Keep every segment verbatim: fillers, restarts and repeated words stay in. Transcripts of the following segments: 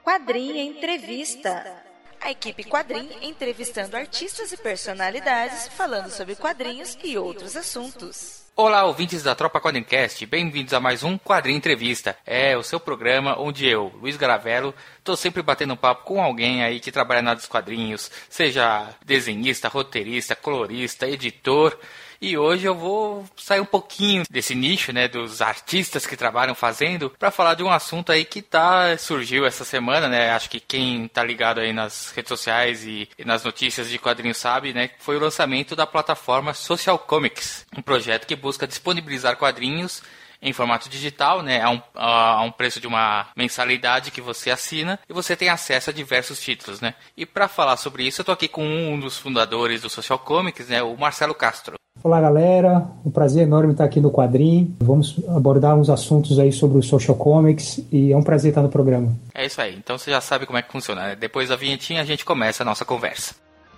Quadrinho Entrevista. A equipe Quadrinho entrevistando artistas e personalidades, falando sobre quadrinhos e outros assuntos. Olá, ouvintes da Tropa Quadrincast, bem-vindos a mais um Quadrinho Entrevista. É o seu programa onde eu, Luiz Garavello, tô sempre batendo um papo com alguém aí que trabalha na área dos quadrinhos, seja desenhista, roteirista, colorista, editor. E hoje eu vou sair um pouquinho desse nicho, né, dos artistas que trabalham fazendo, para falar de um assunto aí que tá, surgiu essa semana, né, acho que quem tá ligado aí nas redes sociais e, e nas notícias de quadrinhos sabe, né, foi o lançamento da plataforma Social Comics, um projeto que busca disponibilizar quadrinhos em formato digital, né, a um, a um preço de uma mensalidade que você assina e você tem acesso a diversos títulos, né. E para falar sobre isso, eu tô aqui com um dos fundadores do Social Comics, né, o Marcelo Castro. Olá, galera, um prazer enorme estar aqui no Quadrinho. Vamos abordar uns assuntos aí sobre o Social Comics e é um prazer estar no programa. É isso aí, então você já sabe como é que funciona, né? Depois da vinhetinha a gente começa a nossa conversa.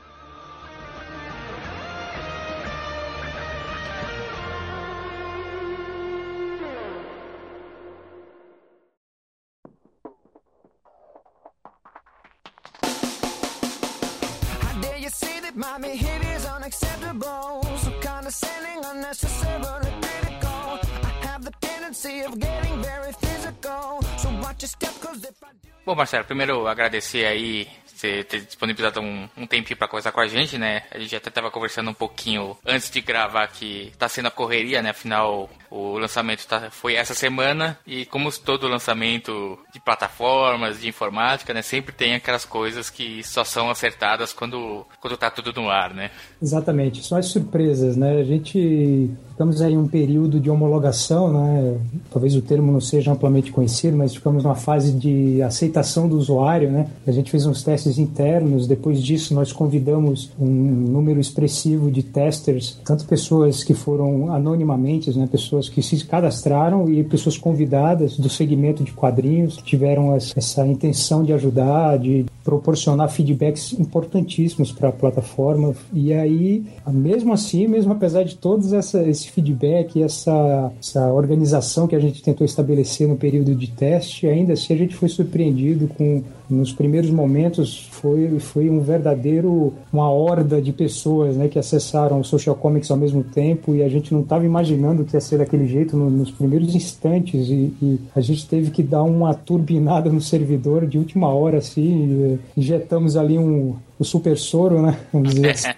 My behavior is unacceptable, so condescending, unnecessarily critical. I have the tendency of getting very physical, so watch your step, cause if I do... Bom, Marcelo, primeiro agradecer aí você ter disponibilizado um, um tempinho para conversar com a gente, né? A gente até estava conversando um pouquinho antes de gravar que tá sendo a correria, né? Afinal, o lançamento tá, foi essa semana e como todo lançamento de plataformas, de informática, né? Sempre tem aquelas coisas que só são acertadas quando, quando tá tudo no ar, né? Exatamente, são as surpresas, né? A gente... Estamos aí em um período de homologação, né? Talvez o termo não seja amplamente conhecido, mas ficamos numa fase de aceitação do usuário, né? A gente fez uns testes internos, depois disso nós convidamos um número expressivo de testers, tanto pessoas que foram anonimamente, né? Pessoas que se cadastraram e pessoas convidadas do segmento de quadrinhos, que tiveram essa intenção de ajudar, de proporcionar feedbacks importantíssimos para a plataforma. E aí, mesmo assim, mesmo apesar de todos essa, esse feedback e essa, essa organização que a gente tentou estabelecer no período de teste, ainda assim a gente foi surpreendido com, nos primeiros momentos, foi, foi um verdadeiro, uma horda de pessoas, né, que acessaram o Social Comics ao mesmo tempo e a gente não estava imaginando que ia ser daquele jeito no, nos primeiros instantes e, e a gente teve que dar uma turbinada no servidor de última hora, assim, injetamos ali um... o super soro, né? Vamos dizer assim.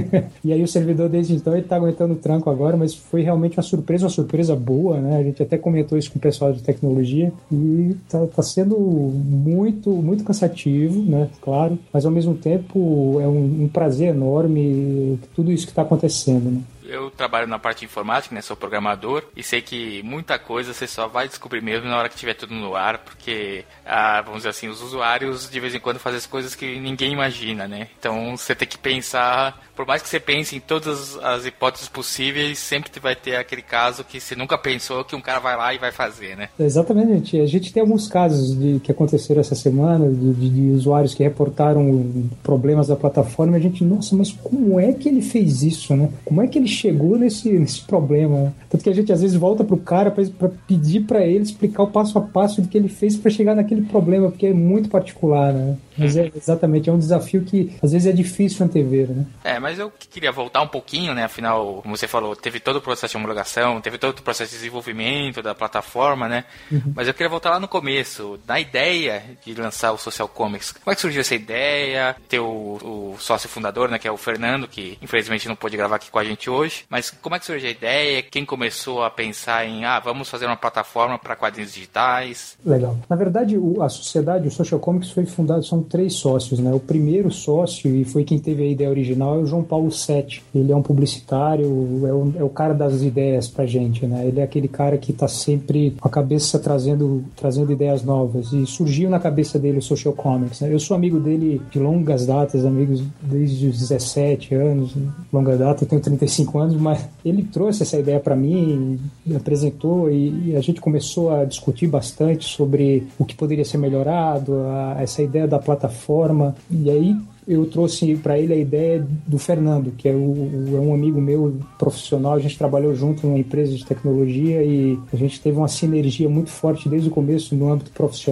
E aí o servidor desde então ele tá aguentando o tranco agora, mas foi realmente uma surpresa, uma surpresa boa, né? A gente até comentou isso com o pessoal de tecnologia e tá, tá sendo muito, muito cansativo, né? Claro, mas ao mesmo tempo é um, um prazer enorme tudo isso que tá acontecendo, né? Eu trabalho na parte de informática, né? Sou programador e sei que muita coisa você só vai descobrir mesmo na hora que tiver tudo no ar, porque, ah, vamos dizer assim, os usuários de vez em quando fazem as coisas que ninguém imagina, né? Então você tem que pensar, por mais que você pense em todas as hipóteses possíveis, sempre vai ter aquele caso que você nunca pensou que um cara vai lá e vai fazer, né? Exatamente. A gente tem alguns casos de, que aconteceram essa semana de, de, de usuários que reportaram problemas da plataforma e a gente, nossa, mas como é que ele fez isso, né? Como é que ele chegou nesse, nesse problema, né? Tanto que a gente às vezes volta pro cara para pedir para ele explicar o passo a passo do que ele fez para chegar naquele problema, porque é muito particular, né? Mas é exatamente, é um desafio que às vezes é difícil antever, né? É, mas eu queria voltar um pouquinho, né? Afinal, como você falou, teve todo o processo de homologação, teve todo o processo de desenvolvimento da plataforma, né? Uhum. Mas eu queria voltar lá no começo, na ideia de lançar o Social Comics. Como é que surgiu essa ideia? Ter o, o sócio fundador, né? Que é o Fernando, que infelizmente não pôde gravar aqui com a gente hoje. Mas como é que surgiu a ideia? Quem começou a pensar em, ah, vamos fazer uma plataforma para quadrinhos digitais? Legal. Na verdade, o, a sociedade, o Social Comics foi fundado, são três sócios, né? O primeiro sócio, e foi quem teve a ideia original, é o João Paulo Sete. Ele é um publicitário, é o, é o cara das ideias pra gente, né? Ele é aquele cara que tá sempre com a cabeça trazendo, trazendo ideias novas. E surgiu na cabeça dele o Social Comics, né? Eu sou amigo dele de longas datas, amigos desde os dezessete anos, longa data, eu tenho trinta e cinco anos, mas ele trouxe essa ideia para mim, me apresentou e, e a gente começou a discutir bastante sobre o que poderia ser melhorado, a, essa ideia da plataforma, e aí eu trouxe para ele a ideia do Fernando, que é, o, é um amigo meu profissional. A gente trabalhou junto numa empresa de tecnologia e a gente teve uma sinergia muito forte desde o começo no âmbito profissional.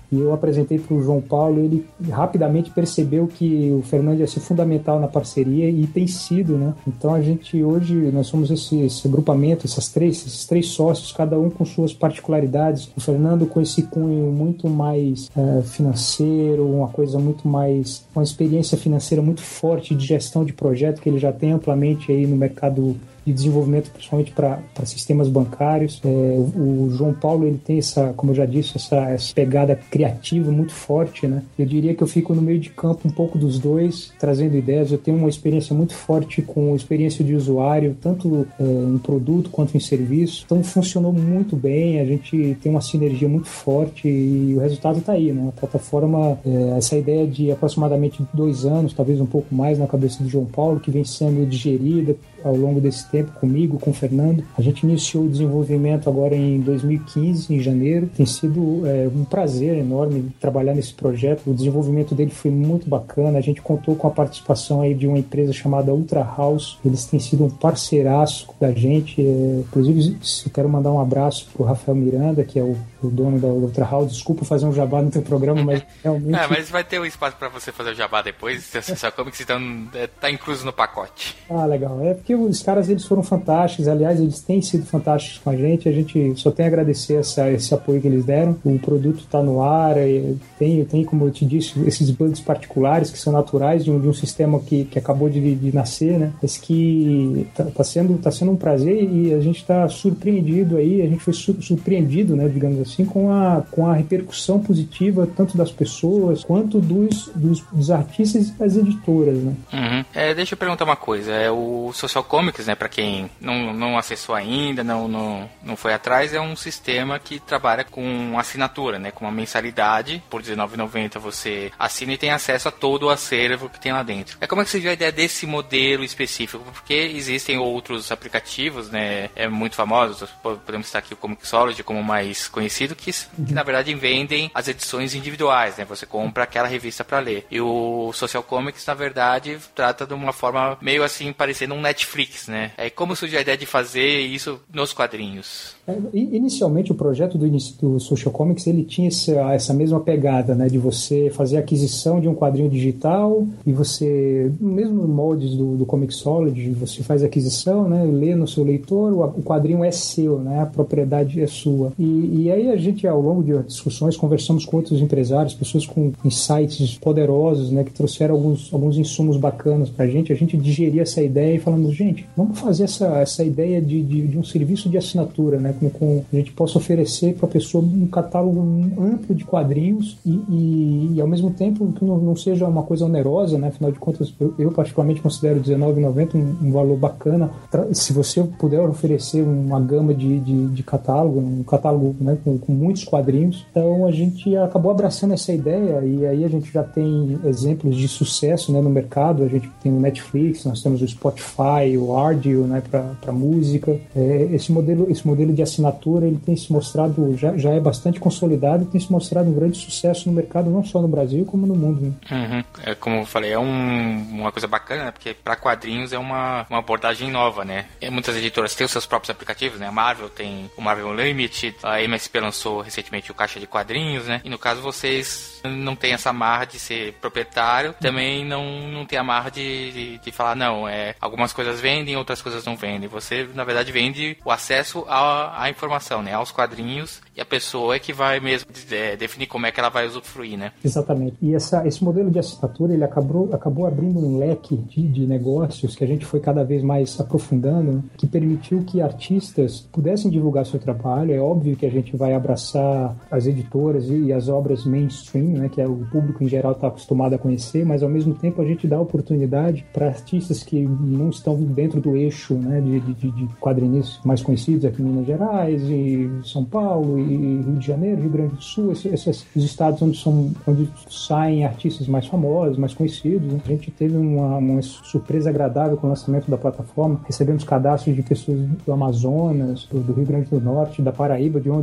e eu apresentei para o João Paulo, ele rapidamente percebeu que o Fernando ia ser fundamental na parceria e tem sido, né? Então a gente hoje, nós somos esse, esse agrupamento, essas três, esses três sócios, cada um com suas particularidades. O Fernando com esse cunho muito mais é, financeiro, uma coisa muito mais, uma experiência financeira muito forte de gestão de projeto que ele já tem amplamente aí no mercado de desenvolvimento, principalmente para sistemas bancários. É, o, o João Paulo, ele tem essa, como eu já disse, essa, essa pegada criativa muito forte, né? Eu diria que eu fico no meio de campo um pouco dos dois, trazendo ideias. Eu tenho uma experiência muito forte com experiência de usuário, tanto é, em produto quanto em serviço. Então funcionou muito bem, a gente tem uma sinergia muito forte e o resultado está aí, né? A plataforma, é, essa ideia de aproximadamente dois anos, talvez um pouco mais na cabeça do João Paulo, que vem sendo digerida ao longo desse tempo comigo, com o Fernando. A gente iniciou o desenvolvimento agora em dois mil e quinze, em janeiro. Tem sido é, um prazer enorme trabalhar nesse projeto. O desenvolvimento dele foi muito bacana. A gente contou com a participação aí de uma empresa chamada Ultra House. Eles têm sido um parceiraço da gente. É, inclusive, eu quero mandar um abraço pro Rafael Miranda, que é o, o dono da Ultra House. Desculpa fazer um jabá no teu programa, mas realmente... Ah, mas vai ter um espaço para você fazer o jabá depois. Você só como que estão, tá incluso no pacote. Ah, legal. É porque os caras, eles foram fantásticos, aliás, eles têm sido fantásticos com a gente, a gente só tem a agradecer essa, esse apoio que eles deram. O produto está no ar, tem, tem, como eu te disse, esses bugs particulares que são naturais de um, de um sistema que, que acabou de, de nascer, né? Mas que está tá sendo, tá sendo um prazer e a gente está surpreendido aí, a gente foi sur- surpreendido, né, digamos assim, com a, com a repercussão positiva tanto das pessoas quanto dos, dos, dos artistas e das editoras, né? Uhum. É, deixa eu perguntar uma coisa, é o Social Comics, né, para quem não, não acessou ainda, não, não, não foi atrás, é um sistema que trabalha com assinatura, né, com uma mensalidade, por dezenove reais e noventa centavos você assina e tem acesso a todo o acervo que tem lá dentro. É como é que você viu a ideia desse modelo específico? Porque existem outros aplicativos, né, é, muito famosos, podemos citar aqui o Comixology como mais conhecido, que, que na verdade vendem as edições individuais, né, você compra aquela revista para ler. E o Social Comics, na verdade, trata de uma forma meio assim, parecendo um Netflix, né? É, como surgiu a ideia de fazer isso nos quadrinhos? É, inicialmente, o projeto do, do Social Comics, ele tinha essa, essa mesma pegada, né? De você fazer a aquisição de um quadrinho digital e você, mesmo no moldes do, do Comixology, você faz a aquisição, né? Lê no seu leitor, o, o quadrinho é seu, né? A propriedade é sua. E, e aí a gente, ao longo de discussões, conversamos com outros empresários, pessoas com insights poderosos, né? Que trouxeram alguns, alguns insumos bacanas pra gente. A gente digeria essa ideia e falamos, gente, vamos fazer essa, essa ideia de, de, de um serviço de assinatura, né? Com, com a gente possa oferecer para a pessoa um catálogo amplo de quadrinhos e, e, e ao mesmo tempo que não, não seja uma coisa onerosa, né? Afinal de contas, eu, eu particularmente considero dezenove reais e noventa centavos um, um valor bacana. Se você puder oferecer uma gama de, de, de catálogo, um catálogo, né? com, com muitos quadrinhos, então a gente acabou abraçando essa ideia e aí a gente já tem exemplos de sucesso, né? No mercado. A gente tem o Netflix, nós temos o Spotify, o Ardio, né? para música. É, esse modelo, esse modelo de assinatura, ele tem se mostrado, já, já é bastante consolidado e tem se mostrado um grande sucesso no mercado, não só no Brasil, como no mundo. Né? Uhum. É, como eu falei, é um, uma coisa bacana, né? Porque para quadrinhos é uma, uma abordagem nova, né? E muitas editoras têm os seus próprios aplicativos, né? A Marvel tem o Marvel Unlimited, a M S P lançou recentemente o Caixa de Quadrinhos, né? E no caso vocês não tem essa marra de ser proprietário, também não, não tem a marra de, de, de falar, não, é, algumas coisas vendem, outras coisas não vendem. Você, na verdade, vende o acesso à, à informação, né? Aos quadrinhos, e a pessoa é que vai mesmo é, definir como é que ela vai usufruir, né? Exatamente. E essa, esse modelo de assinatura, ele acabou, acabou abrindo um leque de, de negócios que a gente foi cada vez mais aprofundando, né? Que permitiu que artistas pudessem divulgar seu trabalho. É óbvio que a gente vai abraçar as editoras e, e as obras mainstream, né? Que é o público em geral está acostumado a conhecer, mas ao mesmo tempo a gente dá oportunidade para artistas que não estão dentro do eixo, né? de, de, de quadrinistas mais conhecidos aqui em Minas Gerais, e São Paulo, e Rio de Janeiro, Rio Grande do Sul, esses, esses os estados onde, são, onde saem artistas mais famosos, mais conhecidos. Né? A gente teve uma, uma surpresa agradável com o lançamento da plataforma. Recebemos cadastros de pessoas do Amazonas, do, do Rio Grande do Norte, da Paraíba, de onde eu sou.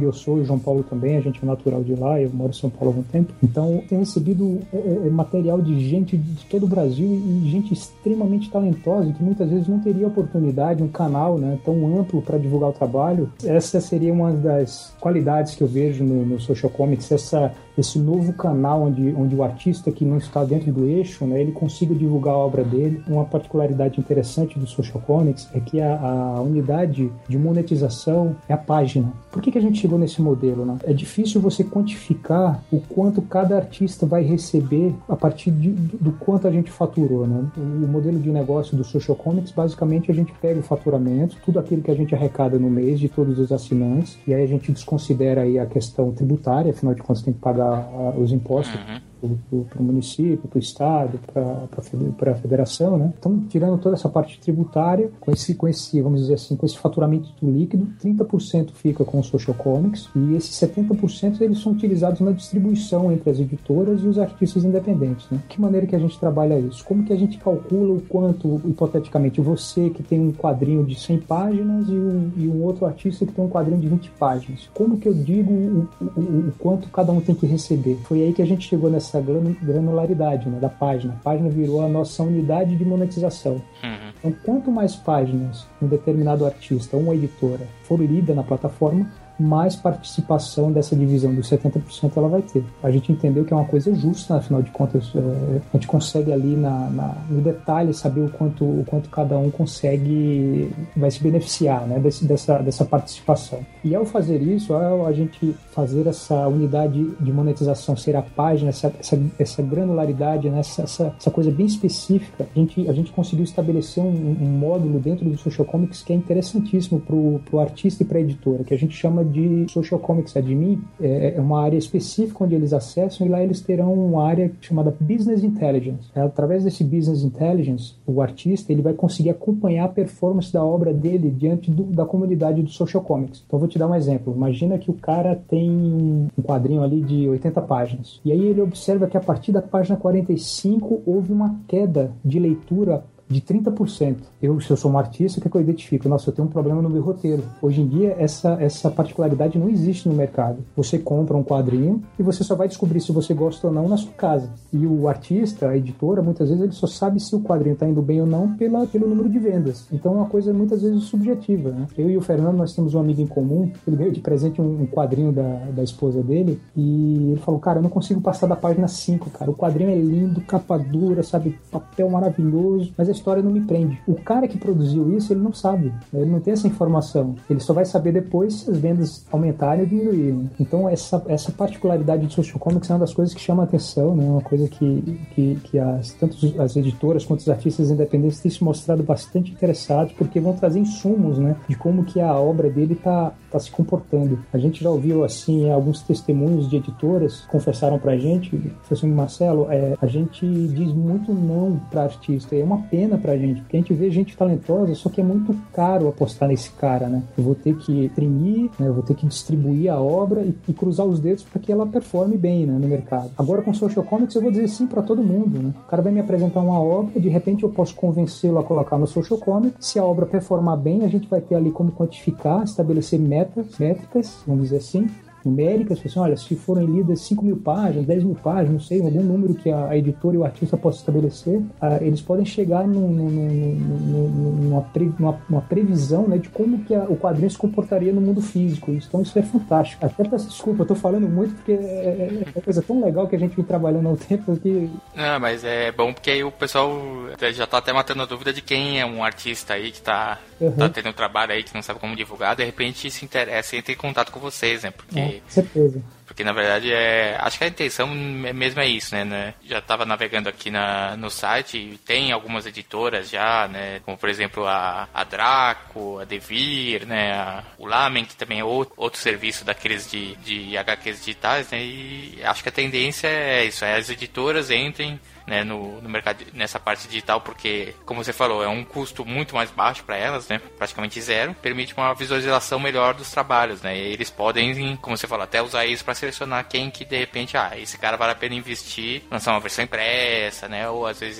o João Paulo também, a gente é natural de lá, eu moro em São Paulo há algum tempo. Então, tem recebido é, é, material de gente de todo o Brasil e gente extremamente talentosa que muitas vezes não teria oportunidade, um canal, né, tão amplo para divulgar o trabalho. Essa seria uma das qualidades que eu vejo no, no Social Comics, essa, esse novo canal onde, onde o artista que não está dentro do eixo, né, ele consiga divulgar a obra dele. Uma particularidade interessante do Social Comics é que a, a unidade de monetização é a página. Por que, que a gente chegou nesse modelo, né? É difícil você quantificar o quanto cada artista vai receber a partir de, do, do quanto a gente faturou, né? O, o modelo de negócio do Social Comics, basicamente, a gente pega o faturamento, tudo aquilo que a gente arrecada no mês de todos os assinantes, e aí a gente desconsidera aí a questão tributária, afinal de contas tem que pagar uh, os impostos uhum. para o município, para o estado, para a federação, né? Então, tirando toda essa parte tributária, com esse, com esse, vamos dizer assim, com esse faturamento líquido, trinta por cento fica com o Social Comics e esses setenta por cento eles são utilizados na distribuição entre as editoras e os artistas independentes, né? Que maneira que a gente trabalha isso? Como que a gente calcula o quanto, hipoteticamente, você que tem um quadrinho de cem páginas e um, e um outro artista que tem um quadrinho de vinte páginas? Como que eu digo o, o, o quanto cada um tem que receber? Foi aí que a gente chegou nessa granularidade, né, da página. A página virou a nossa unidade de monetização. Uhum. Então, quanto mais páginas um determinado artista ou uma editora for lida na plataforma, mais participação dessa divisão dos setenta por cento ela vai ter. A gente entendeu que é uma coisa justa, afinal de contas, é, a gente consegue ali na, na, no detalhe saber o quanto, o quanto cada um consegue, vai se beneficiar, né, desse, dessa, dessa participação. E ao fazer isso, ao a gente fazer essa unidade de monetização ser a página, essa, essa, essa granularidade, né, essa, essa, essa coisa bem específica, a gente, a gente conseguiu estabelecer um, um módulo dentro do Social Comics que é interessantíssimo para o artista e para a editora, que a gente chama de Social Comics Admin. É uma área específica onde eles acessam e lá eles terão uma área chamada Business Intelligence. Através desse Business Intelligence, o artista ele vai conseguir acompanhar a performance da obra dele diante do, da comunidade do Social Comics. Então, vou te dar um exemplo. Imagina que o cara tem um quadrinho ali de oitenta páginas. E aí ele observa que a partir da página quarenta e cinco houve uma queda de leitura de trinta por cento. Eu, se eu sou um artista, o que, é que eu identifico? Nossa, eu tenho um problema no meu roteiro. Hoje em dia, essa, essa particularidade não existe no mercado. Você compra um quadrinho e você só vai descobrir se você gosta ou não na sua casa. E o artista, a editora, muitas vezes ele só sabe se o quadrinho está indo bem ou não pela, pelo número de vendas. Então é uma coisa muitas vezes subjetiva, né? Eu e o Fernando, nós temos um amigo em comum, ele ganhou de presente um, um quadrinho da, da esposa dele e ele falou, cara, eu não consigo passar da página cinco, cara. O quadrinho é lindo, capa dura, sabe, papel maravilhoso, mas a história não me prende. O cara que produziu isso, ele não sabe, ele não tem essa informação, ele só vai saber depois se as vendas aumentarem ou diminuírem. Então essa, essa particularidade de Social Comics é uma das coisas que chama a atenção, né? Uma coisa que, que, que as, tanto as editoras quanto os artistas independentes têm se mostrado bastante interessados, porque vão trazer insumos, né, de como que a obra dele está tá se comportando. A gente já ouviu assim alguns testemunhos de editoras confessaram pra gente, assim, Marcelo, é, a gente diz muito não pra artista, é uma pena pra gente, porque a gente vê gente talentosa, só que é muito caro apostar nesse cara, né? Eu vou ter que imprimir, né? Eu vou ter que distribuir a obra e, e cruzar os dedos para que ela performe bem, né, no mercado. Agora com Social Comics eu vou dizer sim para todo mundo, né? O cara vai me apresentar uma obra, de repente eu posso convencê-lo a colocar no Social Comics. Se a obra performar bem, a gente vai ter ali como quantificar, estabelecer metas, métricas, vamos dizer assim, numéricas, assim, olha, se forem lidas cinco mil páginas, dez mil páginas, não sei, algum número que a, a editora e o artista possam estabelecer, uh, eles podem chegar num, num, num, numa, pre, numa, numa previsão, né, de como que a, o quadrinho se comportaria no mundo físico. Então isso é fantástico. Até peço desculpa, eu tô falando muito porque é, é uma coisa tão legal que a gente vem trabalhando há um tempo que... Não, mas é bom porque aí o pessoal já tá até matando a dúvida de quem é um artista aí que tá, uhum. tá tendo um trabalho aí que não sabe como divulgar, de repente se interessa e entra em contato com vocês, né, porque... É. Certeza. Porque na verdade é. Acho que a intenção mesmo é isso, né? né? Já estava navegando aqui na, no site e tem algumas editoras já, né? Como por exemplo a, a Draco, a Devir, né? A, o Lamen, que também é outro, outro serviço daqueles de, de H Qs digitais, né? E acho que a tendência é isso, é as editoras entrem, né, no, no mercado, nessa parte digital, porque, como você falou, é um custo muito mais baixo para elas, né, praticamente zero, permite uma visualização melhor dos trabalhos, né, e eles podem, como você falou, até usar isso para selecionar quem que, de repente, ah, esse cara vale a pena investir, lançar uma versão impressa, né, ou às vezes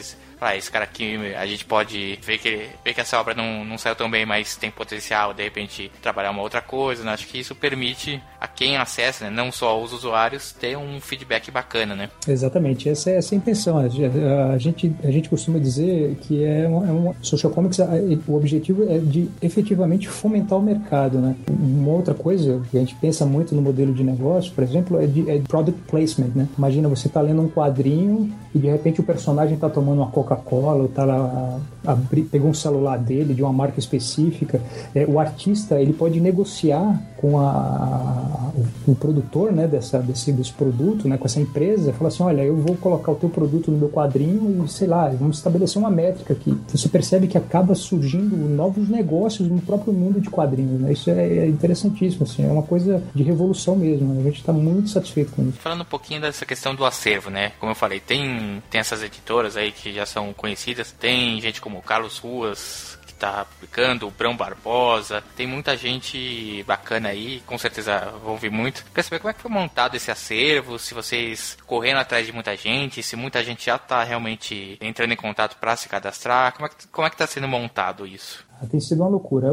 ah, esse cara aqui, a gente pode ver que, ver que essa obra não, não saiu tão bem, mas tem potencial, de repente, trabalhar uma outra coisa, né? Acho que isso permite a quem acessa, né, não só os usuários, ter um feedback bacana, né? Exatamente, essa é, essa é a intenção. A gente, a gente costuma dizer que é uma, é uma social comics, o objetivo é de efetivamente fomentar o mercado, né? Uma outra coisa que a gente pensa muito no modelo de negócio, por exemplo, é de, é de product placement, né? Imagina, você tá lendo um quadrinho e de repente o personagem tá tomando uma Coca-Cola, ou tá lá, abri, pegou um celular dele de uma marca específica. É, o artista, ele pode negociar com a, a, o, o produtor, né, dessa, desse, desse produto, né, com essa empresa, falar assim, olha, eu vou colocar o teu produto no meu quadrinho e, sei lá, vamos estabelecer uma métrica aqui. Você percebe que acaba surgindo novos negócios no próprio mundo de quadrinhos, né? Isso é, é interessantíssimo, assim, é uma coisa de revolução mesmo, né? A gente está muito satisfeito com isso. Falando um pouquinho dessa questão do acervo, né? Como eu falei, tem, tem essas editoras aí que já são conhecidas, tem gente como o Carlos Ruas, que tá publicando, o Brão Barbosa, tem muita gente bacana aí, com certeza vão vir muito. Quer saber como é que foi montado esse acervo, se vocês correndo atrás de muita gente, se muita gente já tá realmente entrando em contato para se cadastrar, como é que, como é que tá sendo montado isso? Tem sido uma loucura.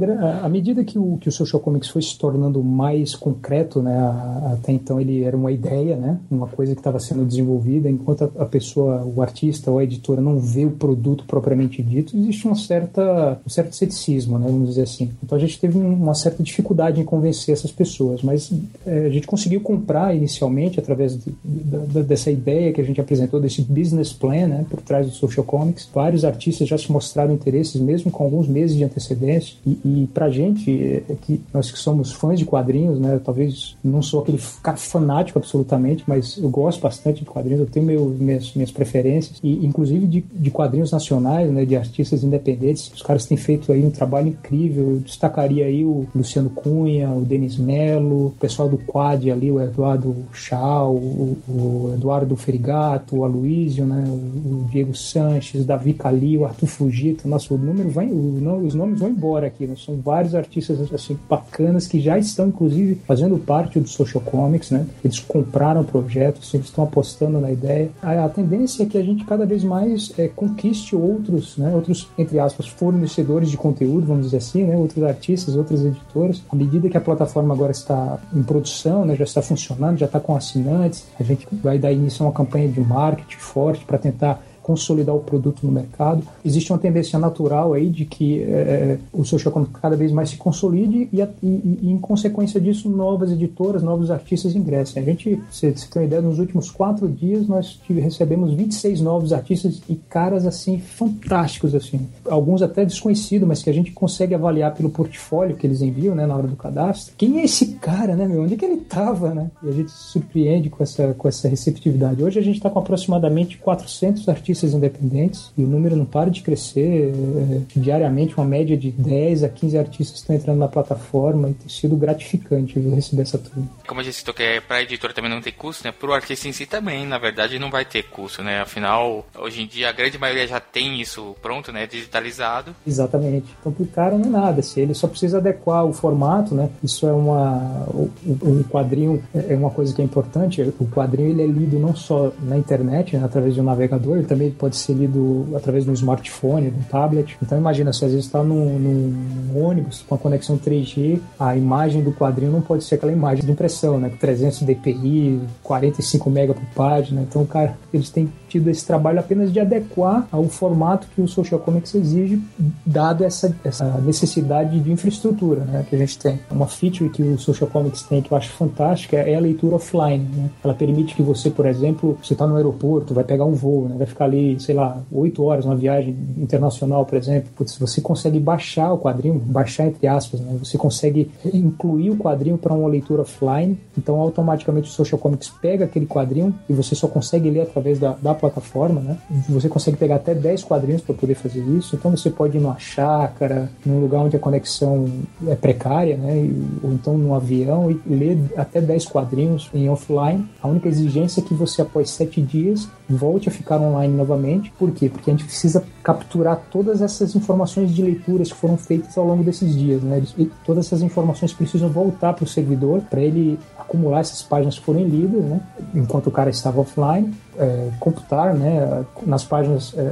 À medida que o, que o Social Comics foi se tornando mais concreto, né, até então ele era uma ideia, né, uma coisa que estava sendo desenvolvida, enquanto a pessoa, o artista ou a editora não vê o produto propriamente dito, existe uma certa, um certo ceticismo, né, vamos dizer assim. Então a gente teve uma certa dificuldade em convencer essas pessoas, mas é, a gente conseguiu comprar inicialmente, através de, de, dessa ideia que a gente apresentou, desse business plan, né, por trás do Social Comics. Vários artistas já se mostraram interesses, mesmo com alguns meses de antecedência, e, e pra gente, é que nós que somos fãs de quadrinhos, né, talvez não sou aquele cara fanático absolutamente, mas eu gosto bastante de quadrinhos, eu tenho meu, minhas, minhas preferências, e inclusive de, de quadrinhos nacionais, né, de artistas independentes. Os caras têm feito aí um trabalho incrível. Eu destacaria aí o Luciano Cunha, o Denis Mello, o pessoal do Quad ali, o Eduardo Chau, o, o Eduardo Ferigato, o Aloysio, né, o, o Diego Sanches, Davi Cali, o Arthur Fugito. Nossa, o número vai, o, os nomes vão embora aqui, né? São vários artistas assim, bacanas que já estão, inclusive, fazendo parte do Social Comics, né? Eles compraram o projeto, assim, eles estão apostando na ideia. A, a tendência é que a gente cada vez mais é, conquiste outros, né? Outros, entre aspas, fornecedores de conteúdo, vamos dizer assim, né? Outros artistas, outras editoras. À medida que a plataforma agora está em produção, né? Já está funcionando, já está com assinantes, a gente vai dar início a uma campanha de marketing forte para tentar consolidar o produto no mercado. Existe uma tendência natural aí de que é, o social comics cada vez mais se consolide e, e, e, em consequência disso, novas editoras, novos artistas ingressem. A gente, você tem uma ideia, nos últimos quatro dias nós recebemos vinte e seis novos artistas e caras, assim, fantásticos, assim. Alguns até desconhecidos, mas que a gente consegue avaliar pelo portfólio que eles enviam, né, na hora do cadastro. Quem é esse cara, né, meu? Onde é que ele estava, né? E a gente se surpreende com essa, com essa receptividade. Hoje a gente está com aproximadamente quatrocentos artistas independentes e o número não para de crescer. É, diariamente uma média de dez a quinze artistas estão entrando na plataforma e tem sido gratificante, viu, receber essa turma. Como a gente citou que é, para a editora também não tem custo, né? Para o artista em si também, na verdade, não vai ter custo, né? Afinal, hoje em dia a grande maioria já tem isso pronto, né? Digitalizado. Exatamente. Então pro cara não é nada, se ele só precisa adequar o formato, né? Isso é uma... O, o quadrinho é uma coisa que é importante. O quadrinho ele é lido não só na internet, né? Através de um navegador, ele também pode ser lido através de um smartphone, de um tablet. Então imagina, se às vezes está num, num ônibus com a conexão três G, a imagem do quadrinho não pode ser aquela imagem de impressão, né? Com trezentos D P I, quarenta e cinco mega por página. Então, cara, eles têm tido esse trabalho apenas de adequar ao formato que o Social Comics exige, dado essa, essa necessidade de infraestrutura, né, que a gente tem. Uma feature que o Social Comics tem, que eu acho fantástica, é a leitura offline, né? Ela permite que você, por exemplo, você está no aeroporto, vai pegar um voo, né? Vai ficar ali, sei lá, oito horas, uma viagem internacional, por exemplo. Putz, você consegue baixar o quadrinho, baixar entre aspas, né? Você consegue incluir o quadrinho para uma leitura offline, então automaticamente o Social Comics pega aquele quadrinho e você só consegue ler através da, da plataforma, né? Você consegue pegar até dez quadrinhos para poder fazer isso, então você pode ir numa chácara, num lugar onde a conexão é precária, né? Ou então num avião e ler até dez quadrinhos em offline. A única exigência é que você, após sete dias, volte a ficar online novamente. Por quê? Porque a gente precisa capturar todas essas informações de leituras que foram feitas ao longo desses dias, né? E todas essas informações precisam voltar para o servidor para ele acumular essas páginas que foram lidas, né? Enquanto o cara estava offline, é, computar, né? Nas páginas é,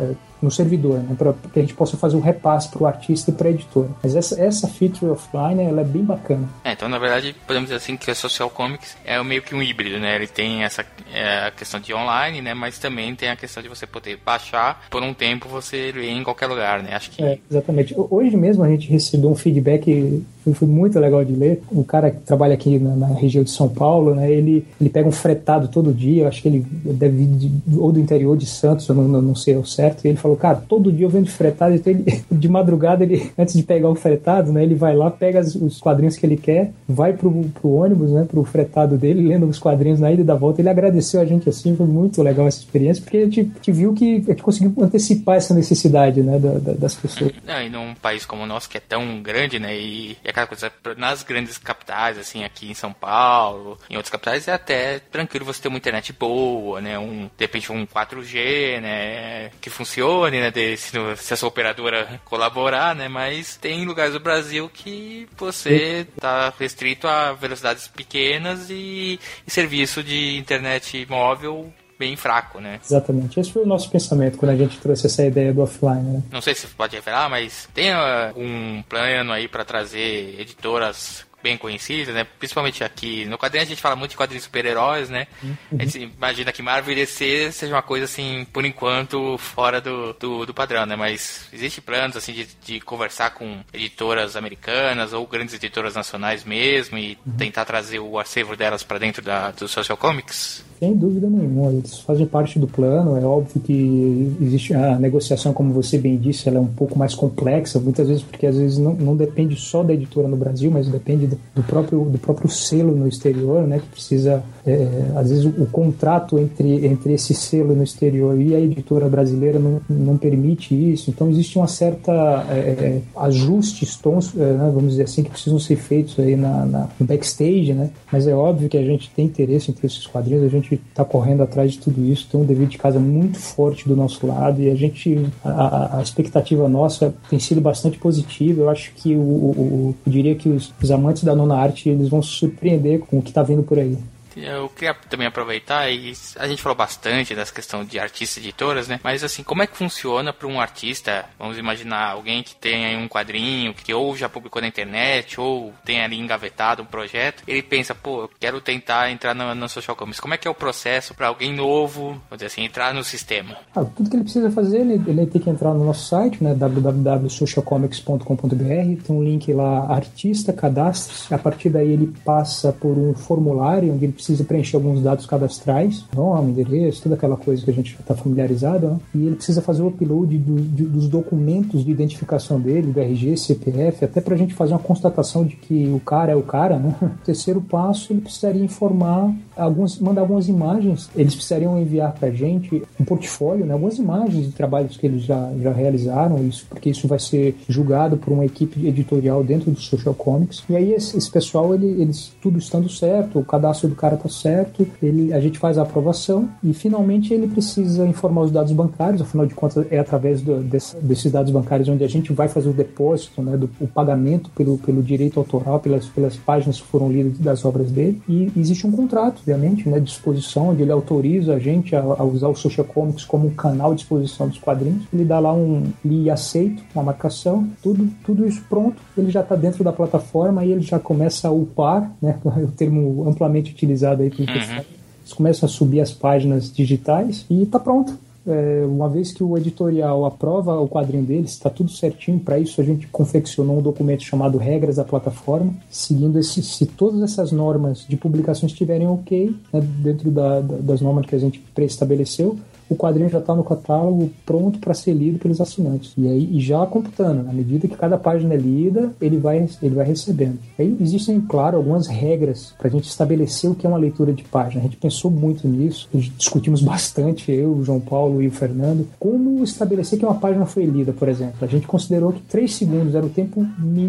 no servidor, né, para que a gente possa fazer o repasse para o artista e para a editora. Mas essa, essa feature offline, ela é bem bacana. É, então na verdade podemos dizer assim que o Social Comics é meio que um híbrido, né? Ele tem essa é, a questão de online, né? Mas também tem a questão de você poder baixar, por um tempo você ler em qualquer lugar, né? Acho que... É, exatamente. Hoje mesmo a gente recebeu um feedback, foi muito legal de ler. Um cara que trabalha aqui na, na região de São Paulo, né? Ele, ele pega um fretado todo dia, acho que ele deve vir de, ou do interior de Santos, eu não, não, não sei ao certo, e ele falou, cara, todo dia eu vendo fretado, então ele, de madrugada, ele, antes de pegar o fretado, né? Ele vai lá, pega as, os quadrinhos que ele quer, vai pro, pro ônibus, né? Pro fretado dele, lendo os quadrinhos na ida e da volta. Ele agradeceu a gente assim, foi muito legal essa experiência, porque a gente, a gente viu que a gente conseguiu antecipar essa necessidade, né? Da, da, das pessoas. Não, e num país como o nosso, que é tão grande, né? E, e aquela coisa, nas grandes capitais, assim, aqui em São Paulo, em outras capitais, é até tranquilo você ter uma internet boa, né? Um, de repente um quatro G, né? Que funcione, né? De, se, se a sua operadora colaborar, né? Mas tem lugares do Brasil que você tá restrito a velocidades pequenas e, e serviço de internet móvel bem fraco, né? Exatamente. Esse foi o nosso pensamento quando a gente trouxe essa ideia do offline, né? Não sei se você pode revelar, mas tem uh, um plano aí para trazer editoras bem conhecidas, né? Principalmente aqui no quadrinho a gente fala muito de quadrinhos super-heróis, né? Uhum. A gente imagina que Marvel e D C seja uma coisa assim, por enquanto, fora do, do, do padrão, né? Mas existe planos assim de, de conversar com editoras americanas ou grandes editoras nacionais mesmo e uhum. tentar trazer o acervo delas para dentro da, do Social Comics? Sem dúvida nenhuma, eles fazem parte do plano. É óbvio que existe a negociação, como você bem disse, ela é um pouco mais complexa, muitas vezes porque às vezes não, não depende só da editora no Brasil, mas depende do, do, próprio, do próprio selo no exterior, né, que precisa, é, às vezes o, o contrato entre, entre esse selo no exterior e a editora brasileira não, não permite isso, então existe uma certa é, ajustes, tons, é, né, vamos dizer assim, que precisam ser feitos aí na, na, no backstage, né, mas é óbvio que a gente tem interesse em ter esses quadrinhos, a gente está correndo atrás de tudo isso, tem um dever de casa muito forte do nosso lado e a gente, a, a expectativa nossa tem sido bastante positiva. Eu acho que o, o, eu diria que os, os amantes da nona arte, eles vão se surpreender com o que está vindo por aí. Eu queria também aproveitar, e a gente falou bastante dessa questão de artistas e editoras, né? Mas assim, como é que funciona para um artista? Vamos imaginar alguém que tem aí um quadrinho, que ou já publicou na internet, ou tem ali engavetado um projeto. Ele pensa, pô, eu quero tentar entrar no, no Social Comics. Como é que é o processo para alguém novo, vamos dizer assim, entrar no sistema? Ah, tudo que ele precisa fazer, ele, ele tem que entrar no nosso site, né? w w w ponto social comics ponto com ponto b r. Tem um link lá, artista, cadastre. A partir daí ele passa por um formulário onde ele precisa preencher alguns dados cadastrais, nome, endereço, toda aquela coisa que a gente já está familiarizado, né? E ele precisa fazer o upload do, de, dos documentos de identificação dele, do R G, C P F, até para a gente fazer uma constatação de que o cara é o cara, né? O terceiro passo, ele precisaria informar, alguns, mandar algumas imagens, eles precisariam enviar para a gente um portfólio, né? Algumas imagens de trabalhos que eles já, já realizaram, isso, porque isso vai ser julgado por uma equipe editorial dentro do Social Comics, e aí esse, esse pessoal, ele, eles tudo estando certo, o cadastro do cara está certo, ele, a gente faz a aprovação e finalmente ele precisa informar os dados bancários, afinal de contas é através do, desse, desses dados bancários onde a gente vai fazer o depósito, né, do, o pagamento pelo, pelo direito autoral, pelas, pelas páginas que foram lidas das obras dele, e existe um contrato, obviamente, né, de exposição, onde ele autoriza a gente a, a usar o Social Comics como um canal de exposição dos quadrinhos, ele dá lá um li aceito, uma marcação, tudo, tudo isso pronto, ele já está dentro da plataforma e ele já começa a upar, né, o termo amplamente utilizado aí pelo pessoal. Uhum. Eles começam a subir as páginas digitais e está pronto. É, uma vez que o editorial aprova o quadrinho deles, está tudo certinho. Para isso a gente confeccionou um documento chamado Regras da Plataforma, seguindo esse, se todas essas normas de publicação estiverem ok, né, dentro da, da, das normas que a gente pré-estabeleceu, o quadrinho já está no catálogo pronto para ser lido pelos assinantes. E aí e já computando, na medida que cada página é lida, ele vai, ele vai recebendo. Aí existem, claro, algumas regras para a gente estabelecer o que é uma leitura de página. A gente pensou muito nisso, discutimos bastante, eu, o João Paulo e o Fernando, como estabelecer que uma página foi lida, por exemplo. A gente considerou que três segundos era o tempo mínimo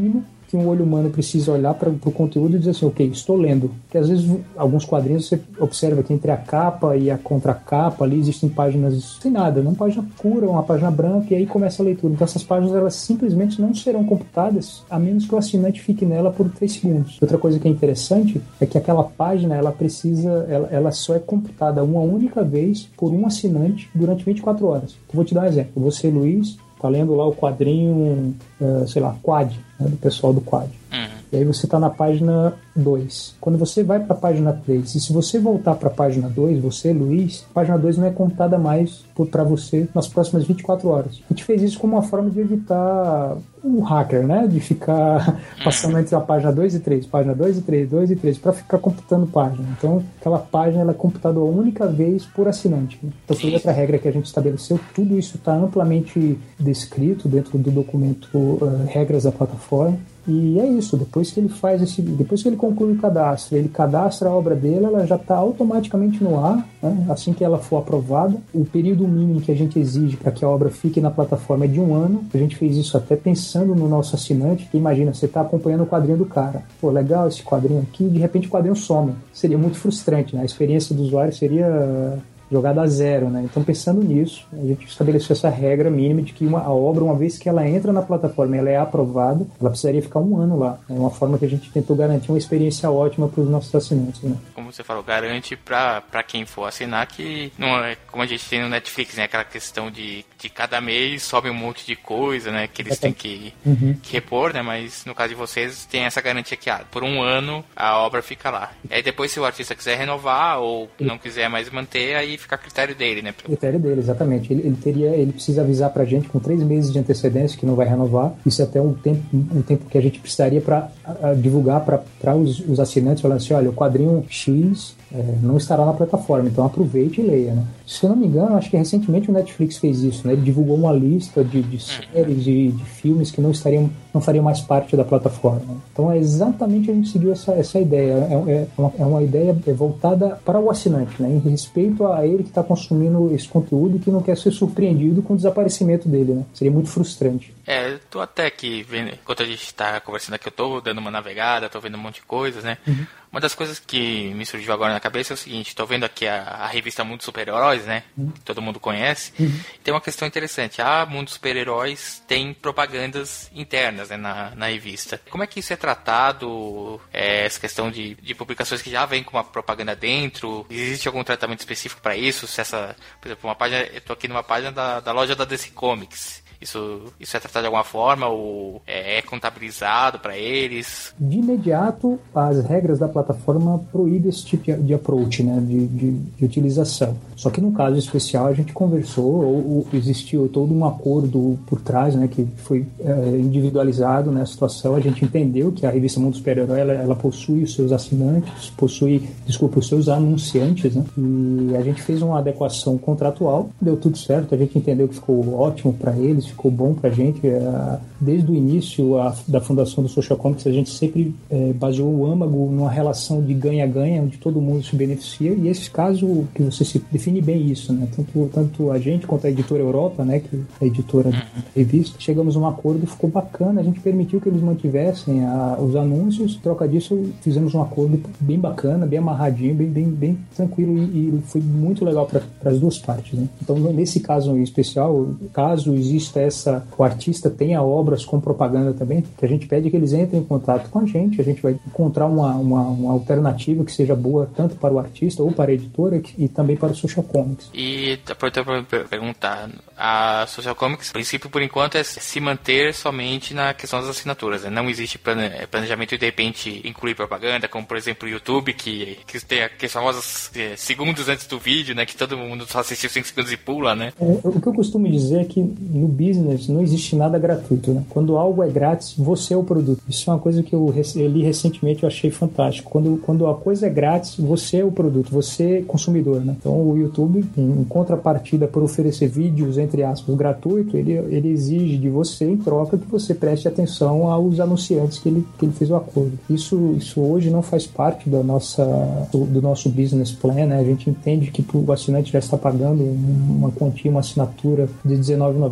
que um olho humano precisa olhar para o conteúdo e dizer assim, ok, estou lendo. Porque às vezes alguns quadrinhos você observa que entre a capa e a contracapa ali existem páginas sem nada, uma página pura, uma página branca, e aí começa a leitura. Então essas páginas elas simplesmente não serão computadas a menos que o assinante fique nela por três segundos. Outra coisa que é interessante é que aquela página ela precisa, ela, ela só é computada uma única vez por um assinante durante vinte e quatro horas. Eu vou te dar um exemplo. Você, Luiz, tá lendo lá o quadrinho, uh, sei lá, Quad, né, do pessoal do Quad. Uhum. E aí você está na página dois. Quando você vai para a página três, e se você voltar para a página dois, você, Luiz, a página dois não é computada mais para você nas próximas vinte e quatro horas. A gente fez isso como uma forma de evitar um hacker, né? De ficar passando entre a página dois e três, página dois e três, dois e três, para ficar computando página. Então, aquela página ela é computada uma única vez por assinante. Né? Então, foi outra regra que a gente estabeleceu. Tudo isso está amplamente descrito dentro do documento uh, Regras da Plataforma. E é isso, depois que ele faz esse, depois que ele conclui o cadastro, ele cadastra a obra dele, ela já está automaticamente no ar, né? Assim que ela for aprovada. O período mínimo que a gente exige para que a obra fique na plataforma é de um ano. A gente fez isso até pensando no nosso assinante, que imagina, você está acompanhando o quadrinho do cara. Pô, legal esse quadrinho aqui, de repente o quadrinho some. Seria muito frustrante, né? A experiência do usuário seria jogada a zero, né? Então, pensando nisso, a gente estabeleceu essa regra mínima de que uma, a obra, uma vez que ela entra na plataforma e ela é aprovada, ela precisaria ficar um ano lá. É uma forma que a gente tentou garantir uma experiência ótima para os nossos assinantes, né? Como você falou, garante para quem for assinar que não é como a gente tem no Netflix, né? Aquela questão de, de cada mês sobe um monte de coisa, né? Que eles têm que, uhum. que repor, né? Mas no caso de vocês, tem essa garantia que ah, por um ano a obra fica lá. E aí depois, se o artista quiser renovar ou não quiser mais manter, aí fica a critério dele, né? Critério dele, exatamente. Ele, ele teria, ele precisa avisar pra gente com três meses de antecedência que não vai renovar. Isso é até um tempo, um tempo que a gente precisaria para divulgar para os, os assinantes, falando assim, olha, o quadrinho X é, não estará na plataforma, então aproveite e leia, né? Se eu não me engano, acho que recentemente o Netflix fez isso, né? Ele divulgou uma lista de, de séries, de, de filmes que não estariam, não fariam mais parte da plataforma. Né? Então é exatamente a gente seguiu essa, essa ideia. É, é, uma, é uma ideia voltada para o assinante, né? Em respeito a ele que está consumindo esse conteúdo e que não quer ser surpreendido com o desaparecimento dele, né? Seria muito frustrante. É, eu tô até aqui vendo, enquanto a gente está conversando aqui, eu tô dando uma navegada, tô vendo um monte de coisas, né? Uhum. Uma das coisas que me surgiu agora na cabeça é o seguinte, tô vendo aqui a, a revista Mundo Super-Heróis, né? Uhum. Que todo mundo conhece. Uhum. Tem uma questão interessante. A Mundo Super-Heróis tem propagandas internas, né, na, na revista. Como é que isso é tratado? É, essa questão de, de publicações que já vem com uma propaganda dentro? Existe algum tratamento específico para isso? Se essa, por exemplo, uma página, eu tô aqui numa página da, da loja da D C Comics. Isso, isso é tratado de alguma forma ou é contabilizado para eles? De imediato, as regras da plataforma proíbem esse tipo de approach, né, de, de, de utilização. Só que no caso especial a gente conversou, ou, ou existiu todo um acordo por trás, né, que foi é, individualizado nessa situação. A gente entendeu que a revista Mundo Super-Herói ela, ela possui os seus assinantes, possui, desculpa, os seus anunciantes, né, e a gente fez uma adequação contratual, deu tudo certo, a gente entendeu que ficou ótimo para eles, ficou bom pra gente. Desde o início a, da fundação do Social Comics, a gente sempre é, baseou o âmago numa relação de ganha-ganha, onde todo mundo se beneficia, e esse caso que você se define bem isso, né? Tanto, tanto a gente quanto a editora Europa, né, que é a editora da revista, chegamos a um acordo, ficou bacana, a gente permitiu que eles mantivessem a, os anúncios, em troca disso fizemos um acordo bem bacana, bem amarradinho, bem, bem, bem tranquilo, e, e foi muito legal para as duas partes, né? Então, nesse caso em especial, caso exista essa, o artista tenha obras com propaganda também, que a gente pede que eles entrem em contato com a gente, a gente vai encontrar uma, uma, uma alternativa que seja boa tanto para o artista ou para a editora e também para o Social Comics. E aproveitando para perguntar, a Social Comics, o princípio por enquanto é se manter somente na questão das assinaturas, né? Não existe planejamento de de repente incluir propaganda, como por exemplo o YouTube, que, que tem aqueles famosos é, segundos antes do vídeo, né? Que todo mundo só assistiu cinco segundos e pula, né? É, o que eu costumo dizer é que no business não existe nada gratuito, né? Quando algo é grátis, você é o produto. Isso é uma coisa que eu li recentemente e eu achei fantástico. Quando, quando a coisa é grátis, você é o produto, você é consumidor, né? Então o YouTube, em contrapartida por oferecer vídeos, entre aspas, gratuito, ele, ele exige de você, em troca, que você preste atenção aos anunciantes que ele, que ele fez o acordo. Isso, isso hoje não faz parte da nossa, do, do nosso business plan, né? A gente entende que o assinante já está pagando uma quantia, uma assinatura de dezenove reais e noventa centavos, ele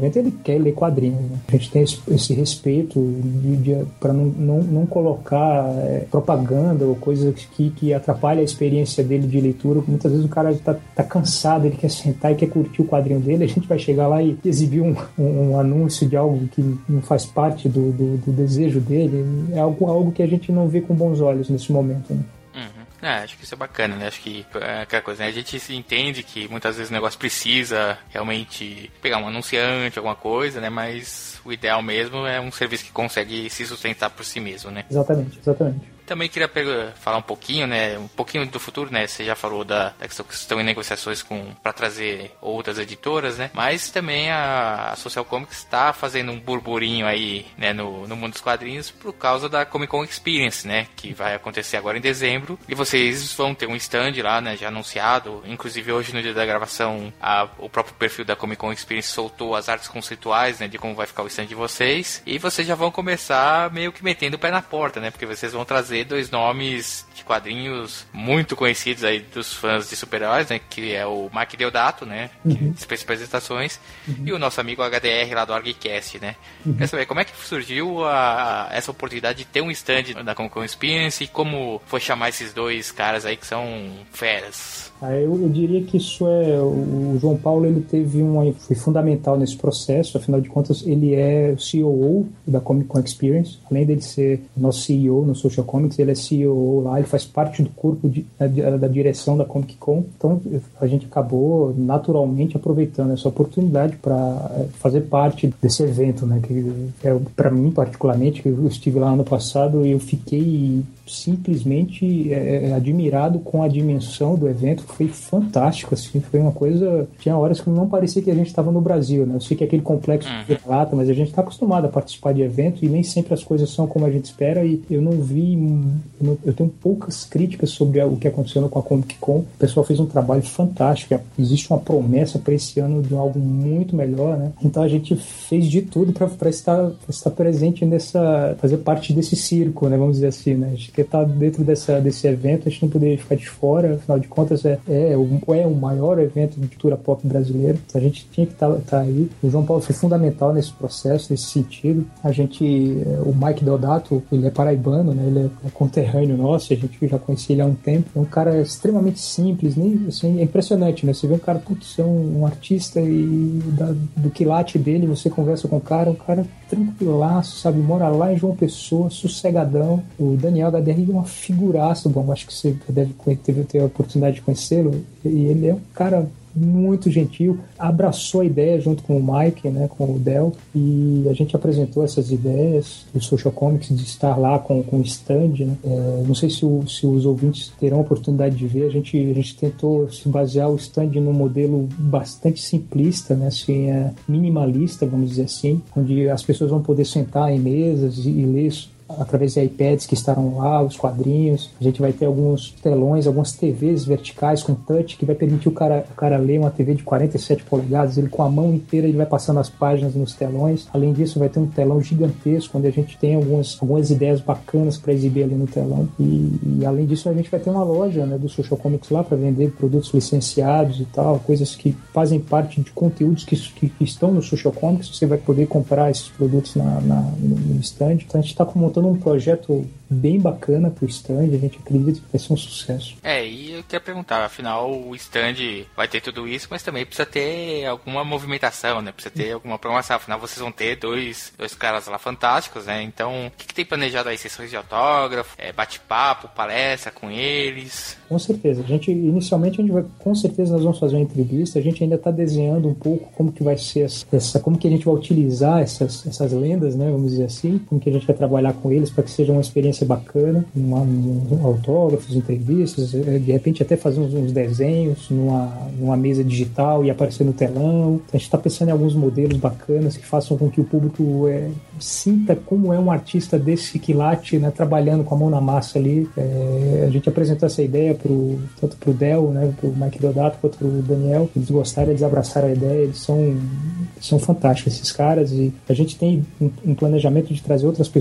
quer ler quadrinhos, né? A gente tem esse, esse respeito para não, não, não colocar é, propaganda ou coisas que, que atrapalham a experiência dele de leitura. Muitas vezes o cara tá, tá cansado, ele quer sentar e quer curtir o quadrinho dele, a gente vai chegar lá e exibir um, um, um anúncio de algo que não faz parte do, do, do desejo dele. É algo, algo que a gente não vê com bons olhos nesse momento, né? É, acho que isso é bacana, né? Acho que é aquela coisa, né? A gente se entende que muitas vezes o negócio precisa realmente pegar um anunciante, alguma coisa, né? Mas o ideal mesmo é um serviço que consegue se sustentar por si mesmo, né? Exatamente, exatamente. Também queria pegar, falar um pouquinho, né, um pouquinho do futuro, né, você já falou da, da questão que estão em negociações com para trazer outras editoras, né, mas também a, a Social Comics está fazendo um burburinho aí, né, no, no mundo dos quadrinhos por causa da Comic Con Experience, né, que vai acontecer agora em dezembro, e vocês vão ter um stand lá, né, já anunciado, inclusive hoje no dia da gravação, a, o próprio perfil da Comic Con Experience soltou as artes conceituais, né, de como vai ficar o stand de vocês, e vocês já vão começar meio que metendo o pé na porta, né, porque vocês vão trazer dois nomes de quadrinhos muito conhecidos aí dos fãs de super-heróis, né? Que é o Mike Deodato, né? Uhum. Que dispensa apresentações, uhum. E o nosso amigo H D R lá do ArgCast, né? Uhum. Quer saber como é que surgiu a, a, essa oportunidade de ter um stand da Comic Con Experience e como foi chamar esses dois caras aí que são feras? Ah, eu, eu diria que isso é... O João Paulo, ele teve uma... Foi fundamental nesse processo, afinal de contas, ele é o C O O da Comic Con Experience. Além dele ser nosso C E O no Social Comics, ele é C E O lá, ele faz parte do corpo de, da, da direção da Comic Con. Então, a gente acabou naturalmente aproveitando essa oportunidade para fazer parte desse evento, né? Que é, para mim, particularmente, que eu estive lá ano passado e eu fiquei simplesmente é, admirado com a dimensão do evento. Foi fantástico, assim, foi uma coisa... Tinha horas que não parecia que a gente estava no Brasil, né? Eu sei que é aquele complexo de lata, mas a gente está acostumado a participar de eventos e nem sempre as coisas são como a gente espera, e eu não vi... Eu, não, eu tenho poucas críticas sobre o que aconteceu com a Comic Con. O pessoal fez um trabalho fantástico, existe uma promessa para esse ano de algo muito melhor, né? Então a gente fez de tudo para estar, estar presente nessa... fazer parte desse circo, né? Vamos dizer assim, né? A gente quer estar dentro dessa, desse evento, a gente não poderia ficar de fora, afinal de contas é É o, é o maior evento de cultura pop brasileiro. A gente tinha que estar tá, tá aí. O João Paulo foi fundamental nesse processo, nesse sentido. A gente, o Mike Deodato, ele é paraibano, né? Ele é, é conterrâneo nosso, a gente já conhecia ele há um tempo. É um cara extremamente simples, nem, assim, é impressionante, né? Você vê um cara, putz, é um, um artista e da, do quilate dele, você conversa com o cara, um cara tranquilaço, sabe? Mora lá em João Pessoa, sossegadão. O Daniel H D R é uma figuraça. Bom, acho que você deve ter, ter a oportunidade de conhecê-lo. E ele é um cara muito gentil, abraçou a ideia junto com o Mike, né, com o Del, e a gente apresentou essas ideias do Social Comics de estar lá com, com o stand, né? É, não sei se, o, se os ouvintes terão a oportunidade de ver, a gente, a gente tentou se basear o stand num modelo bastante simplista, né, assim, é, minimalista, vamos dizer assim, onde as pessoas vão poder sentar em mesas e, e ler através de iPads que estarão lá, os quadrinhos. A gente vai ter alguns telões, algumas T Vs verticais com touch que vai permitir o cara, o cara ler uma T V de quarenta e sete polegadas, ele com a mão inteira ele vai passando as páginas nos telões. Além disso, vai ter um telão gigantesco onde a gente tem algumas, algumas ideias bacanas para exibir ali no telão. E, e além disso, a gente vai ter uma loja, né, do Social Comics lá para vender produtos licenciados e tal, coisas que fazem parte de conteúdos que, que, que estão no Social Comics. Você vai poder comprar esses produtos na, na, no, no stand. Então a gente está montando um projeto bem bacana pro stand, a gente acredita que vai ser um sucesso. É, e eu queria perguntar, afinal o stand vai ter tudo isso, mas também precisa ter alguma movimentação, né? Precisa ter alguma programação, afinal vocês vão ter dois, dois caras lá fantásticos, né? Então, o que, que tem planejado aí? Sessões de autógrafo, é, bate-papo, palestra com eles? Com certeza, a gente, inicialmente a gente vai, com certeza nós vamos fazer uma entrevista, a gente ainda está desenhando um pouco como que vai ser essa, como que a gente vai utilizar essas, essas lendas, né? Vamos dizer assim, como que a gente vai trabalhar com eles para que seja uma experiência bacana, uma, um, autógrafos, entrevistas, de repente até fazer uns, uns desenhos numa, numa mesa digital e aparecer no telão. A gente está pensando em alguns modelos bacanas que façam com que o público é, sinta como é um artista desse quilate, né, trabalhando com a mão na massa ali. É, a gente apresentou essa ideia pro, tanto para o Del, né, para o Mike Deodato quanto para o Daniel. Eles gostaram, eles abraçaram a ideia, eles são, eles são fantásticos esses caras, e a gente tem um, um planejamento de trazer outras pessoas também,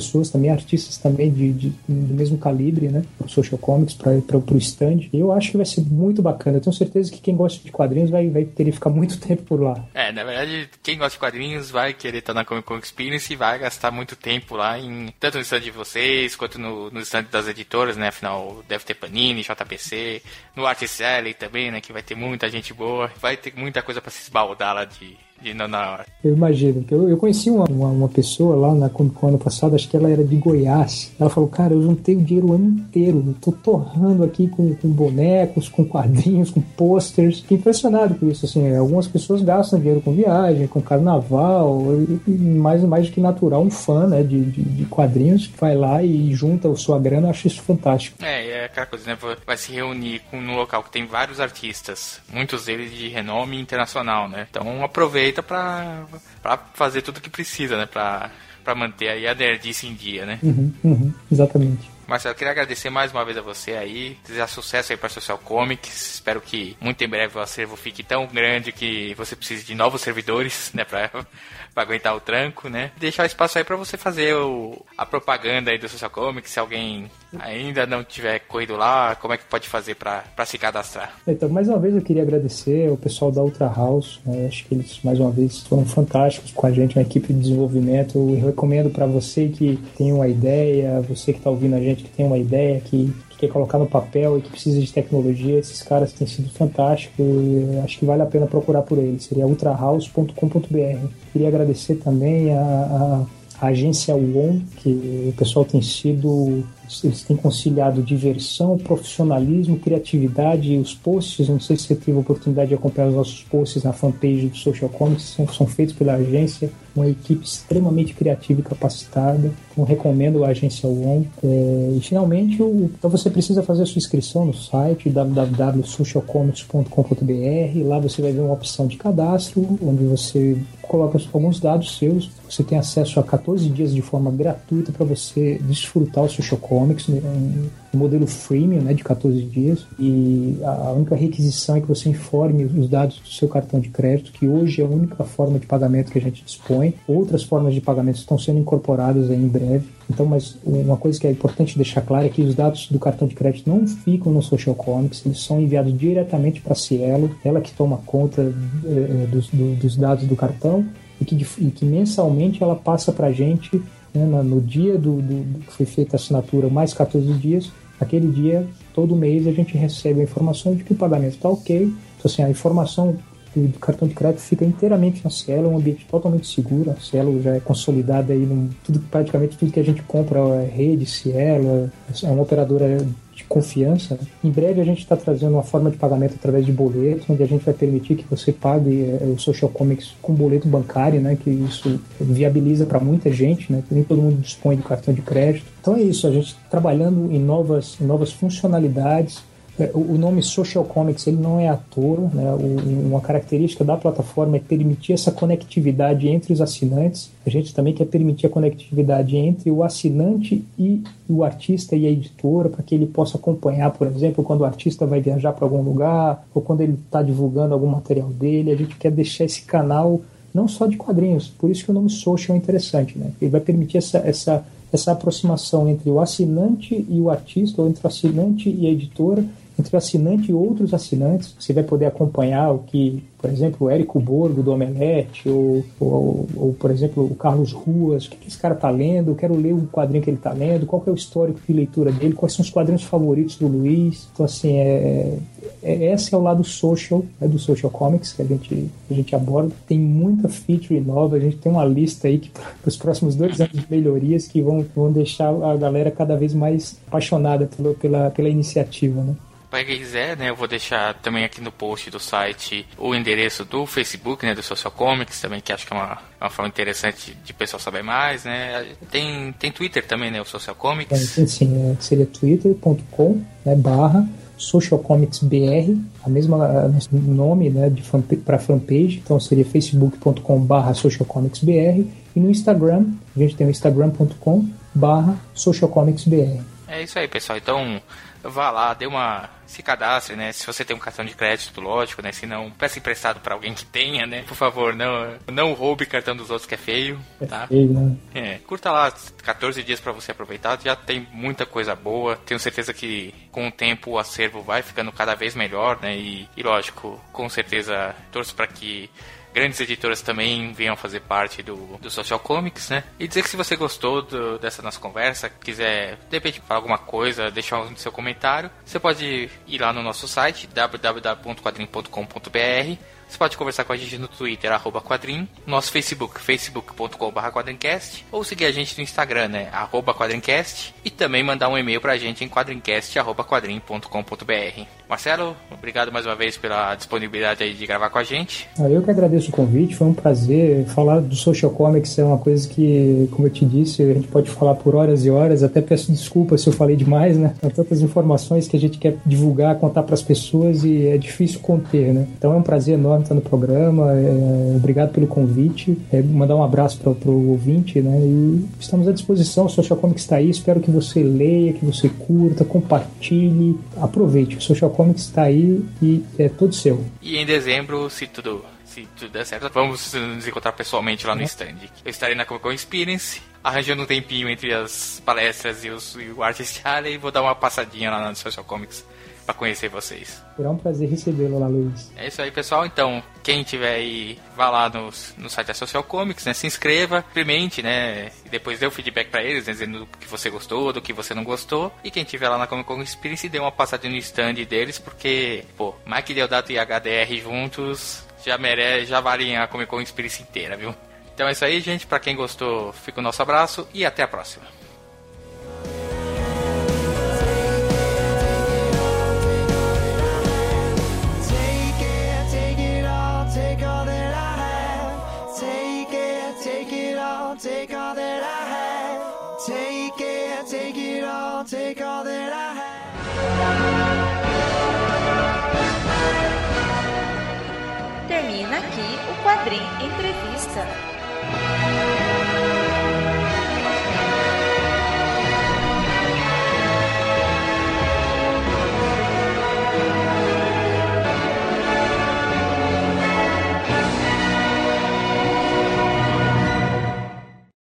artistas também de, de, do mesmo calibre, né? Pro Social Comics, para o stand. E eu acho que vai ser muito bacana. Eu tenho certeza que quem gosta de quadrinhos vai, vai querer ficar muito tempo por lá. É, na verdade, quem gosta de quadrinhos vai querer estar na Comic Con Experience e vai gastar muito tempo lá, em tanto no stand de vocês, quanto no, no stand das editoras, né? Afinal, deve ter Panini, J P C, no Artist Alley também, né? Que vai ter muita gente boa. Vai ter muita coisa para se esbaldar lá de... de não na hora. Eu imagino, que eu, eu conheci uma, uma, uma pessoa lá na Comic Con ano passado, acho que ela era de Goiás. Ela falou, cara, eu juntei o dinheiro o ano inteiro, eu tô torrando aqui com, com bonecos, com quadrinhos, com posters. Fiquei impressionado com isso, assim, algumas pessoas gastam dinheiro com viagem, com carnaval, e, e mais, mais do que natural, um fã, né, de, de, de quadrinhos, que vai lá e junta a sua grana, eu acho isso fantástico. É, é aquela coisa, né, vai se reunir com, num local que tem vários artistas, muitos deles de renome internacional, né, então aproveita Pra, pra fazer tudo o que precisa, né? Pra, pra manter aí a nerdice em dia, né? Uhum, uhum, exatamente. Marcelo, eu queria agradecer mais uma vez a você aí, desejar sucesso aí para Social Comics. Espero que muito em breve o acervo fique tão grande que você precise de novos servidores, né, para para aguentar o tranco, né? Deixar espaço aí para você fazer o, a propaganda aí do Social Comics, se alguém ainda não tiver corrido lá, como é que pode fazer para se cadastrar? Então, mais uma vez eu queria agradecer ao pessoal da Ultra House, né? Acho que eles, mais uma vez, foram fantásticos com a gente, uma equipe de desenvolvimento. Eu recomendo para você que tem uma ideia, você que está ouvindo a gente que tem uma ideia, que quer colocar no papel e que precisa de tecnologia, esses caras têm sido fantásticos, acho que vale a pena procurar por eles, seria ultra house ponto com ponto b r. Queria agradecer também a, a, a agência U O N, que o pessoal tem sido, eles têm conciliado diversão, profissionalismo, criatividade, os posts, não sei se você teve a oportunidade de acompanhar os nossos posts na fanpage do Social Comics, são, são feitos pela agência, uma equipe extremamente criativa e capacitada, então recomendo a agência U O N. É, e finalmente, o, então você precisa fazer a sua inscrição no site w w w ponto social comics ponto com ponto b r, lá você vai ver uma opção de cadastro, onde você coloca alguns dados seus, você tem acesso a catorze dias de forma gratuita para você desfrutar o Social Comics, né, um modelo freemium, né, de catorze dias, e a única requisição é que você informe os dados do seu cartão de crédito, que hoje é a única forma de pagamento que a gente dispõe. Outras formas de pagamento estão sendo incorporadas aí em breve. Então, mas uma coisa que é importante deixar claro é que os dados do cartão de crédito não ficam no Social Comics, eles são enviados diretamente para a Cielo, ela que toma conta é, dos, do, dos dados do cartão, e que, e que mensalmente ela passa para a gente, né, no dia do, do, do que foi feita a assinatura, mais catorze dias, aquele dia, todo mês, a gente recebe a informação de que o pagamento está ok. Então, assim, a informação do, do cartão de crédito fica inteiramente na Cielo, é um ambiente totalmente seguro. A Cielo já é consolidada aí, num, tudo, praticamente tudo que a gente compra é rede Cielo, é uma operadora de confiança. Em breve a gente está trazendo uma forma de pagamento através de boleto, onde a gente vai permitir que você pague é, o Social Comics com boleto bancário, né, que isso viabiliza para muita gente, né, que nem todo mundo dispõe de cartão de crédito. Então é isso, a gente trabalhando em novas, em novas funcionalidades. O nome Social Comics ele não é à toa, né? Uma característica da plataforma é permitir essa conectividade entre os assinantes. A gente também quer permitir a conectividade entre o assinante e o artista e a editora, para que ele possa acompanhar, por exemplo, quando o artista vai viajar para algum lugar ou quando ele está divulgando algum material dele. A gente quer deixar esse canal não só de quadrinhos, por isso que o nome Social é interessante, né? Ele vai permitir essa, essa, essa aproximação entre o assinante e o artista, ou entre o assinante e a editora, entre o assinante e outros assinantes. Você vai poder acompanhar o que, por exemplo, o Érico Borgo do Omelete, ou, ou, ou, por exemplo, o Carlos Ruas, o que esse cara está lendo, eu quero ler o quadrinho que ele está lendo, qual que é o histórico de leitura dele, quais são os quadrinhos favoritos do Luiz. Então, assim, é, é, esse é o lado social, né, do Social Comics que a gente, a gente aborda. Tem muita feature nova, a gente tem uma lista aí que para os próximos dois anos de melhorias que vão, vão deixar a galera cada vez mais apaixonada pela, pela, pela iniciativa, né? Para quem quiser, né, eu vou deixar também aqui no post do site o endereço do Facebook, né, do Social Comics, também, que acho que é uma, uma forma interessante de o pessoal saber mais, né. Tem, tem Twitter também, né, o Social Comics. É, sim, é, seria twitter ponto com, né, barra Social Comics B R, a mesma nome, né, de para fanpage, então seria facebook ponto com barra Social Comics B R, e no Instagram, a gente tem o instagram ponto com barra Social Comics B R. É isso aí, pessoal. Então, vá lá, dê uma... se cadastre, né? Se você tem um cartão de crédito, lógico, né? Se não, peça emprestado para alguém que tenha, né? Por favor, não, não roube cartão dos outros, que é feio, tá? É feio, né? É, curta lá, quatorze dias para você aproveitar, já tem muita coisa boa. Tenho certeza que com o tempo o acervo vai ficando cada vez melhor, né? E, e lógico, com certeza torço para que grandes editoras também venham fazer parte do, do Social Comics, né? E dizer que se você gostou do, dessa nossa conversa, quiser de repente falar alguma coisa, deixar o seu comentário, você pode ir lá no nosso site w w w ponto quadrim ponto com ponto b r. Você pode conversar com a gente no Twitter, arroba quadrim, nosso Facebook, facebook ponto com barra quadrincast, ou seguir a gente no Instagram, né, arroba quadrincast, e também mandar um e-mail pra gente em quadrincast arroba quadrim ponto com ponto b r. Marcelo, obrigado mais uma vez pela disponibilidade aí de gravar com a gente. Eu que agradeço o convite, foi um prazer. Falar do Social Comics é uma coisa que, como eu te disse, a gente pode falar por horas e horas. Até peço desculpas se eu falei demais, né? São tantas informações que a gente quer divulgar, contar para as pessoas e é difícil conter, né? Então é um prazer enorme estar no programa. É, obrigado pelo convite. É, mandar um abraço para o ouvinte, né? E estamos à disposição. O Social Comics está aí. Espero que você leia, que você curta, compartilhe, aproveite. O Social Comics está aí e é todo seu. E em dezembro, se tudo, se tudo der certo, vamos nos encontrar pessoalmente lá no stand. Eu estarei na Comic Con Experience, arranjando um tempinho entre as palestras e, os, e o Artist Alley, e vou dar uma passadinha lá no Social Comics para conhecer vocês. Será um prazer recebê-lo lá, Luiz. É isso aí, pessoal. Então, quem tiver aí, vá lá no, no site da Social Comics, né? Se inscreva, experimente, né? E depois dê o feedback pra eles, né? Dizendo do que você gostou, do que você não gostou. E quem tiver lá na Comic Con Experience, dê uma passadinha no stand deles, porque, pô, Mike Deodato e H D R juntos já merece, já valem a Comic Con Experience inteira, viu? Então é isso aí, gente. Pra quem gostou, fica o nosso abraço e até a próxima. Take all that I have. Take it, take it all, take all that I have. Termina aqui o Quadrim Entrevista.